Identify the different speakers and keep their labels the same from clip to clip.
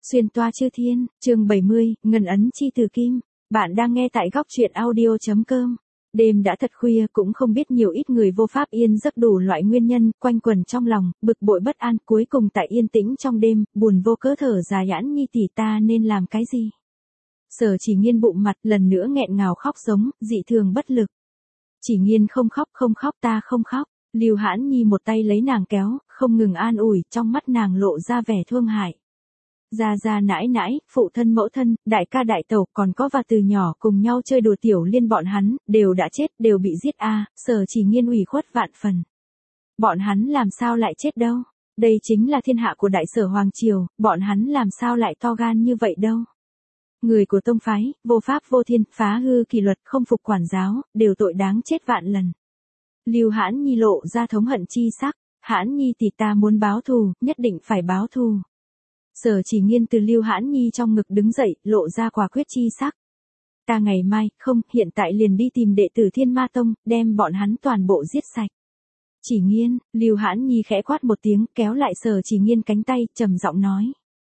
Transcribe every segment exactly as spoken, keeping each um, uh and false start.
Speaker 1: Xuyên toa chư thiên, chương bảy mươi, ngân ấn chi từ kim. Bạn đang nghe tại góc truyện audio.com. Đêm đã thật khuya, cũng không biết nhiều ít người vô pháp yên giấc đủ loại nguyên nhân, quanh quẩn trong lòng, bực bội bất an, cuối cùng tại yên tĩnh trong đêm, buồn vô cớ thở dài Yãn Nhi tỷ ta nên làm cái gì. Sở Chỉ Nghiên bụng mặt, lần nữa nghẹn ngào khóc giống, dị thường bất lực. Chỉ Nghiên không khóc, không khóc, ta không khóc. Lưu Hãn Nhi một tay lấy nàng kéo, không ngừng an ủi, trong mắt nàng lộ ra vẻ thương hại. Gia gia nãi nãi, phụ thân mẫu thân, đại ca đại tẩu, còn có và từ nhỏ cùng nhau chơi đùa tiểu liên bọn hắn, đều đã chết, đều bị giết a. À, Sở Chỉ Nghiên ủy khuất vạn phần. Bọn hắn làm sao lại chết đâu? Đây chính là thiên hạ của đại sở hoàng triều, bọn hắn làm sao lại to gan như vậy đâu? Người của tông phái, vô pháp vô thiên, phá hư kỷ luật, không phục quản giáo, đều tội đáng chết vạn lần. Lưu Hãn Nhi lộ ra thống hận chi sắc, Hãn Nhi tỷ ta muốn báo thù, nhất định phải báo thù. Sở Chỉ Nghiên từ Lưu Hãn Nhi trong ngực đứng dậy, lộ ra quả quyết chi sắc. Ta ngày mai, không, hiện tại liền đi tìm đệ tử Thiên Ma Tông, đem bọn hắn toàn bộ giết sạch. Chỉ Nghiên, Lưu Hãn Nhi khẽ quát một tiếng, kéo lại Sở Chỉ Nghiên cánh tay, trầm giọng nói.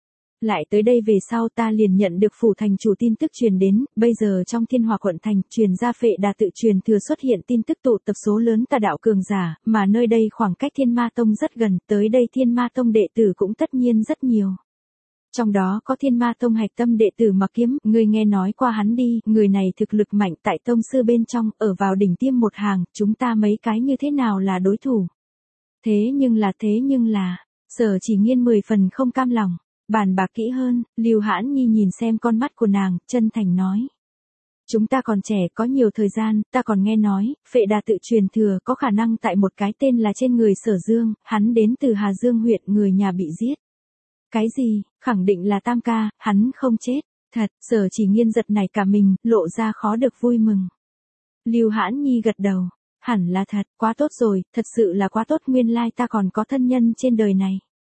Speaker 1: Lại tới đây về sau ta liền nhận được phủ thành chủ tin tức truyền đến, bây giờ trong Thiên Hòa quận thành, truyền ra Phệ Đà tự truyền thừa xuất hiện tin tức tụ tập số lớn tà đạo cường giả, mà nơi đây khoảng cách Thiên Ma Tông rất gần, tới đây Thiên Ma Tông đệ tử cũng tất nhiên rất nhiều. Trong đó có Thiên Ma Tông hạch tâm đệ tử Mặc Kiếm, ngươi nghe nói qua hắn đi, người này thực lực mạnh tại tông sư bên trong, ở vào đỉnh tiêm một hàng, chúng ta mấy cái như thế nào là đối thủ. Thế nhưng là thế nhưng là, Sở Chỉ Nghiên mười phần không cam lòng. Bàn bạc kỹ hơn, Lưu Hãn Nhi nhìn xem con mắt của nàng, chân thành nói. Chúng ta còn trẻ, có nhiều thời gian, ta còn nghe nói, Phệ Đà tự truyền thừa có khả năng tại một cái tên là trên người Sở Dương, hắn đến từ Hà Dương huyện, người nhà bị giết. Cái gì, khẳng định là Tam ca, hắn không chết. Thật, Sở Chỉ Nghiên giật nảy cả mình, lộ ra khó được vui mừng. Lưu Hãn Nhi gật đầu, hẳn là thật, quá tốt rồi, thật sự là quá tốt, nguyên lai ta còn có thân nhân trên đời này.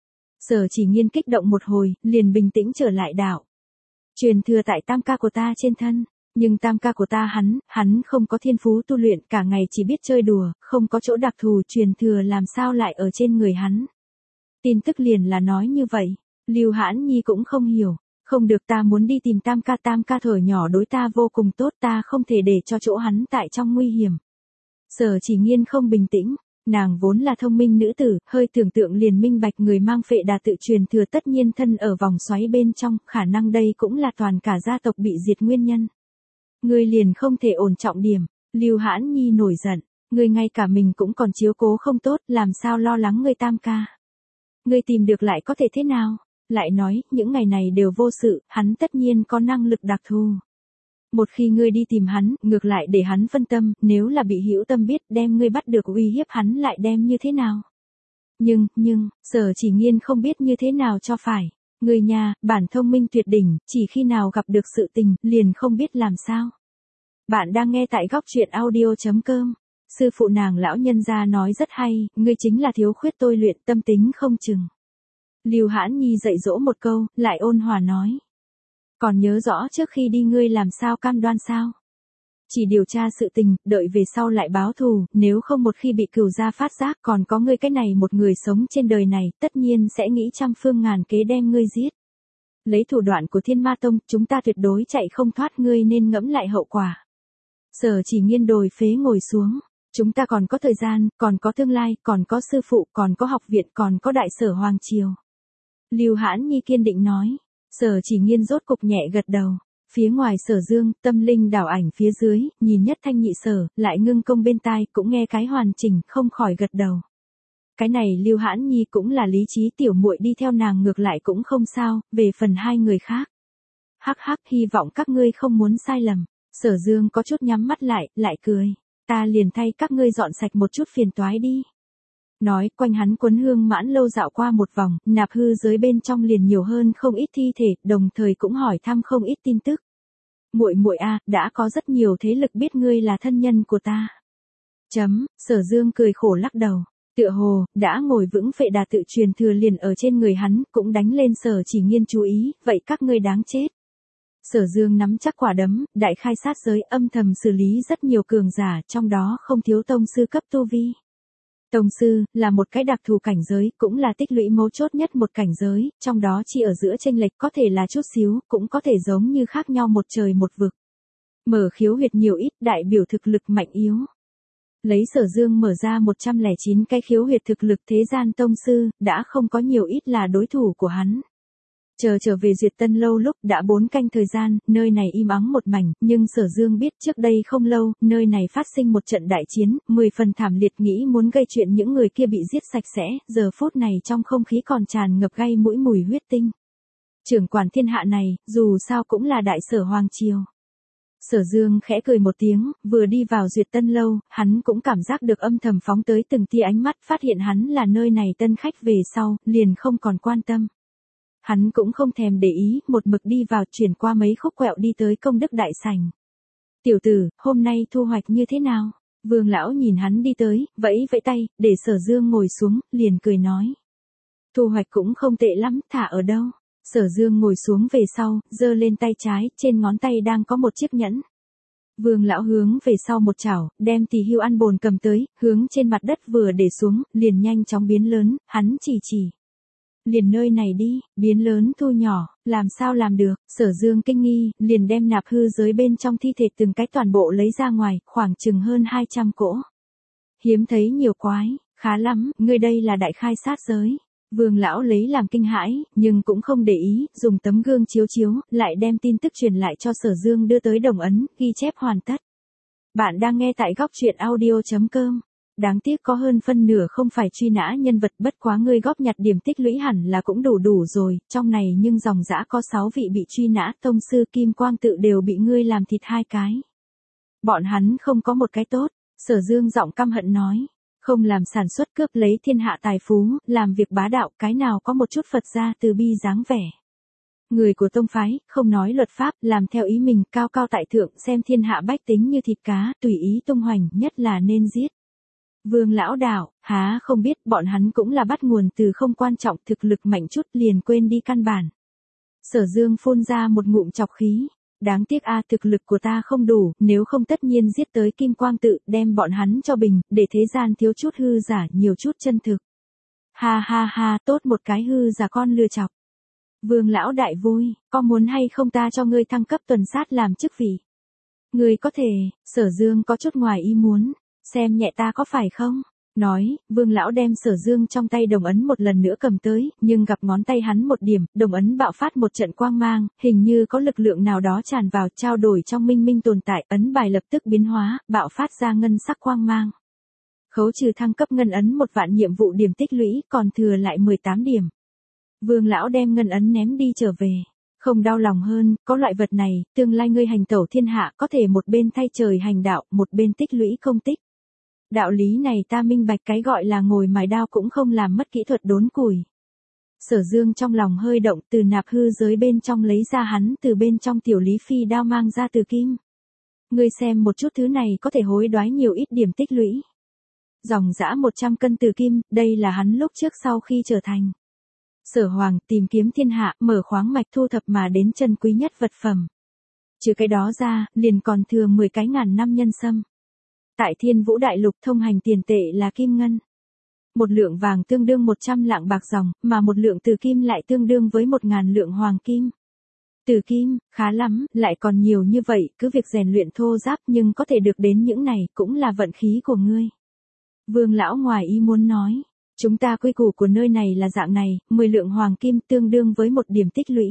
Speaker 1: Sở Chỉ Nghiên kích động một hồi, liền bình tĩnh trở lại đạo. Truyền thừa tại tam ca của ta trên thân, nhưng tam ca của ta hắn, hắn không có thiên phú tu luyện, cả ngày chỉ biết chơi đùa, không có chỗ đặc thù, truyền thừa làm sao lại ở trên người hắn. Tin tức liền là nói như vậy, Lưu Hãn Nhi cũng không hiểu, không được, ta muốn đi tìm tam ca, tam ca thở nhỏ đối ta vô cùng tốt, ta không thể để cho chỗ hắn tại trong nguy hiểm. Sở Chỉ Nghiên không bình tĩnh. Nàng vốn là thông minh nữ tử, hơi tưởng tượng liền minh bạch người mang Phệ Đà tự truyền thừa tất nhiên thân ở vòng xoáy bên trong, khả năng đây cũng là toàn cả gia tộc bị diệt nguyên nhân. Ngươi liền không thể ổn trọng điểm, Lưu Hãn Nhi nổi giận, ngươi ngay cả mình cũng còn chiếu cố không tốt, làm sao lo lắng ngươi tam ca. Ngươi tìm được lại có thể thế nào, lại nói, những ngày này đều vô sự, hắn tất nhiên có năng lực đặc thù. Một khi ngươi đi tìm hắn, ngược lại để hắn phân tâm, nếu là bị hữu tâm biết đem ngươi bắt được uy hiếp hắn lại đem như thế nào. Nhưng, nhưng, Sở Chỉ Nghiên không biết như thế nào cho phải. Người nhà, bản thông minh tuyệt đỉnh, chỉ khi nào gặp được sự tình, liền không biết làm sao. Bạn đang nghe tại góc truyện audio.com. Sư phụ nàng lão nhân gia nói rất hay, ngươi chính là thiếu khuyết tôi luyện, tâm tính không chừng. Lưu Hãn Nhi dạy dỗ một câu, lại ôn hòa nói. Còn nhớ rõ trước khi đi ngươi làm sao cam đoan sao? Chỉ điều tra sự tình, đợi về sau lại báo thù, nếu không một khi bị cửu gia phát giác còn có ngươi cái này một người sống trên đời này, tất nhiên sẽ nghĩ trăm phương ngàn kế đem ngươi giết. Lấy thủ đoạn của Thiên Ma Tông, chúng ta tuyệt đối chạy không thoát, ngươi nên ngẫm lại hậu quả. Sở Chỉ Nghiên đồi phế ngồi xuống, chúng ta còn có thời gian, còn có tương lai, còn có sư phụ, còn có học viện, còn có đại sở hoàng triều. Lưu Hãn Nhi kiên định nói. Sở Chỉ Nghiên rốt cục nhẹ gật đầu, phía ngoài Sở Dương, tâm linh đảo ảnh phía dưới, nhìn nhất thanh nhị sở, lại ngưng công bên tai, cũng nghe cái hoàn chỉnh, không khỏi gật đầu. Cái này Lưu Hãn Nhi cũng là lý trí tiểu muội đi theo nàng ngược lại cũng không sao, về phần hai người khác. Hắc hắc, hy vọng các ngươi không muốn sai lầm. Sở Dương có chút nhắm mắt lại, lại cười. Ta liền thay các ngươi dọn sạch một chút phiền toái đi. Nói, quanh hắn Quấn Hương Mãn lâu dạo qua một vòng, nạp hư giới bên trong liền nhiều hơn không ít thi thể, đồng thời cũng hỏi thăm không ít tin tức. Muội muội a, đã có rất nhiều thế lực biết ngươi là thân nhân của ta. Chấm, Sở Dương cười khổ lắc đầu, tựa hồ đã ngồi vững Phệ Đà tự truyền thừa liền ở trên người hắn, cũng đánh lên Sở Chỉ Nghiên chú ý, vậy các ngươi đáng chết. Sở Dương nắm chắc quả đấm, đại khai sát giới, âm thầm xử lý rất nhiều cường giả, trong đó không thiếu tông sư cấp tu vi. Tông sư, là một cái đặc thù cảnh giới, cũng là tích lũy mấu chốt nhất một cảnh giới, trong đó chỉ ở giữa chênh lệch có thể là chút xíu, cũng có thể giống như khác nhau một trời một vực. Mở khiếu huyệt nhiều ít, đại biểu thực lực mạnh yếu. Lấy Sở Dương mở ra một trăm lẻ chín cái khiếu huyệt thực lực thế gian tông sư, đã không có nhiều ít là đối thủ của hắn. Chờ trở về Duyệt Tân lâu lúc đã bốn canh thời gian, nơi này im ắng một mảnh, nhưng Sở Dương biết trước đây không lâu, nơi này phát sinh một trận đại chiến, mười phần thảm liệt, nghĩ muốn gây chuyện những người kia bị giết sạch sẽ, giờ phút này trong không khí còn tràn ngập gây mũi mùi huyết tinh. Trưởng quản thiên hạ này, dù sao cũng là đại sở hoàng triều. Sở Dương khẽ cười một tiếng, vừa đi vào Duyệt Tân lâu, hắn cũng cảm giác được âm thầm phóng tới từng tia ánh mắt, phát hiện hắn là nơi này tân khách về sau, liền không còn quan tâm. Hắn cũng không thèm để ý, một mực đi vào, chuyển qua mấy khúc quẹo đi tới công đức đại sảnh. Tiểu tử, hôm nay thu hoạch như thế nào? Vương lão nhìn hắn đi tới, vẫy vẫy tay, để Sở Dương ngồi xuống, liền cười nói. Thu hoạch cũng không tệ lắm, thả ở đâu? Sở Dương ngồi xuống về sau, giơ lên tay trái, trên ngón tay đang có một chiếc nhẫn. Vương lão hướng về sau một chảo, đem tỳ hưu ăn bồn cầm tới, hướng trên mặt đất vừa để xuống, liền nhanh chóng biến lớn, hắn chỉ chỉ. Liền nơi này đi, biến lớn thu nhỏ, làm sao làm được? Sở Dương kinh nghi, liền đem nạp hư giới bên trong thi thể từng cái toàn bộ lấy ra ngoài, khoảng chừng hơn hai trăm cỗ. Hiếm thấy nhiều quái, khá lắm, ngươi đây là đại khai sát giới. Vương lão lấy làm kinh hãi, nhưng cũng không để ý, dùng tấm gương chiếu chiếu, lại đem tin tức truyền lại cho Sở Dương đưa tới đồng ấn, ghi chép hoàn tất. Bạn đang nghe tại góc truyện audio chấm com. Đáng tiếc có hơn phân nửa không phải truy nã nhân vật, bất quá ngươi góp nhặt điểm tích lũy hẳn là cũng đủ đủ rồi, trong này nhưng dòng dã có sáu vị bị truy nã, tông sư Kim Quang Tự đều bị ngươi làm thịt hai cái. Bọn hắn không có một cái tốt, Sở Dương giọng căm hận nói. Không làm sản xuất cướp lấy thiên hạ tài phú, làm việc bá đạo, cái nào có một chút Phật gia từ bi dáng vẻ. Người của tông phái, không nói luật pháp, làm theo ý mình, cao cao tại thượng, xem thiên hạ bách tính như thịt cá, tùy ý tung hoành, nhất là nên giết. Vương lão đạo, há không biết, bọn hắn cũng là bắt nguồn từ không quan trọng, thực lực mạnh chút liền quên đi căn bản. Sở Dương phun ra một ngụm chọc khí. Đáng tiếc a, thực lực của ta không đủ, nếu không tất nhiên giết tới Kim Quang Tự, đem bọn hắn cho bình, để thế gian thiếu chút hư giả, nhiều chút chân thực. Ha ha ha, tốt một cái hư giả con lừa chọc. Vương lão đại vui, có muốn hay không ta cho ngươi thăng cấp tuần sát làm chức vị? Ngươi có thể, Sở Dương có chút ngoài ý muốn, xem nhẹ ta có phải không? Nói, Vương lão đem Sở Dương trong tay đồng ấn một lần nữa cầm tới, nhưng gặp ngón tay hắn một điểm, đồng ấn bạo phát một trận quang mang, hình như có lực lượng nào đó tràn vào, trao đổi trong minh minh tồn tại, ấn bài lập tức biến hóa, bạo phát ra ngân sắc quang mang. Khấu trừ thăng cấp ngân ấn một vạn nhiệm vụ điểm tích lũy, còn thừa lại mười tám điểm. Vương lão đem ngân ấn ném đi trở về. Không đau lòng hơn, có loại vật này, tương lai ngươi hành tẩu thiên hạ có thể một bên thay trời hành đạo, một bên tích lũy công tích. Đạo lý này ta minh bạch, cái gọi là ngồi mài đao cũng không làm mất kỹ thuật đốn củi. Sở Dương trong lòng hơi động, từ nạp hư giới bên trong lấy ra hắn từ bên trong tiểu lý phi đao mang ra từ kim. Ngươi xem một chút thứ này có thể hối đoái nhiều ít điểm tích lũy. Dòng dã một trăm cân từ kim, đây là hắn lúc trước sau khi trở thành Sở Hoàng, tìm kiếm thiên hạ, mở khoáng mạch thu thập mà đến chân quý nhất vật phẩm. Trừ cái đó ra, liền còn thừa mười cái ngàn năm nhân sâm. Tại Thiên Vũ Đại Lục thông hành tiền tệ là kim ngân. Một lượng vàng tương đương một trăm lạng bạc dòng, mà một lượng từ kim lại tương đương với một ngàn lượng hoàng kim. Từ kim, khá lắm, lại còn nhiều như vậy, cứ việc rèn luyện thô giáp nhưng có thể được đến những này cũng là vận khí của ngươi. Vương lão ngoài ý muốn nói, chúng ta quy củ của nơi này là dạng này, mười lượng hoàng kim tương đương với một điểm tích lũy.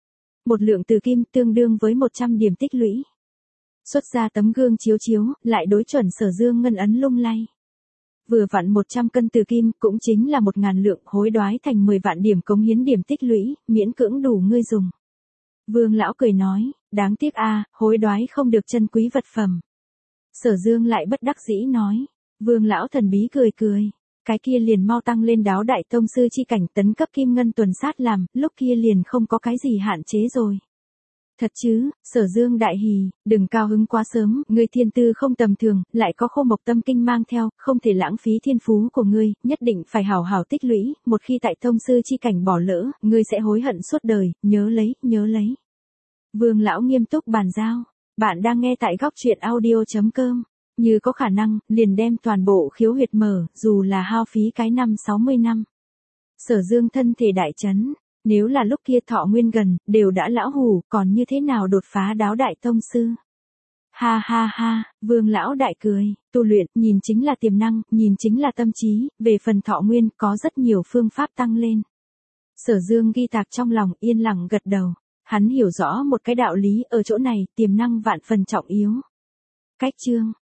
Speaker 1: Một lượng từ kim tương đương với một trăm điểm tích lũy. Xuất ra tấm gương chiếu chiếu, lại đối chuẩn Sở Dương ngân ấn lung lay. Vừa vặn một trăm cân từ kim, cũng chính là một ngàn lượng, hối đoái thành mười vạn điểm cống hiến điểm tích lũy, miễn cưỡng đủ ngươi dùng. Vương lão cười nói, đáng tiếc a, hối đoái không được chân quý vật phẩm. Sở Dương lại bất đắc dĩ nói, Vương lão thần bí cười cười, cái kia liền mau tăng lên đáo đại tông sư chi cảnh, tấn cấp kim ngân tuần sát làm, lúc kia liền không có cái gì hạn chế rồi. Thật chứ, Sở Dương đại hỉ, đừng cao hứng quá sớm, ngươi thiên tư không tầm thường, lại có khô mộc tâm kinh mang theo, không thể lãng phí thiên phú của ngươi, nhất định phải hảo hảo tích lũy, một khi tại tông sư chi cảnh bỏ lỡ, ngươi sẽ hối hận suốt đời, nhớ lấy, nhớ lấy. Vương lão nghiêm túc bàn giao, bạn đang nghe tại góc truyện audio chấm com. Như có khả năng, liền đem toàn bộ khiếu huyệt mở, dù là hao phí cái năm sáu mươi năm. Sở Dương thân thể đại chấn, nếu là lúc kia thọ nguyên gần, đều đã lão hủ, còn như thế nào đột phá đáo đại tông sư. Ha ha ha, Vương lão đại cười, tu luyện, nhìn chính là tiềm năng, nhìn chính là tâm trí, về phần thọ nguyên, có rất nhiều phương pháp tăng lên. Sở Dương ghi tạc trong lòng, yên lặng gật đầu. Hắn hiểu rõ một cái đạo lý, ở chỗ này, tiềm năng vạn phần trọng yếu. Cách chương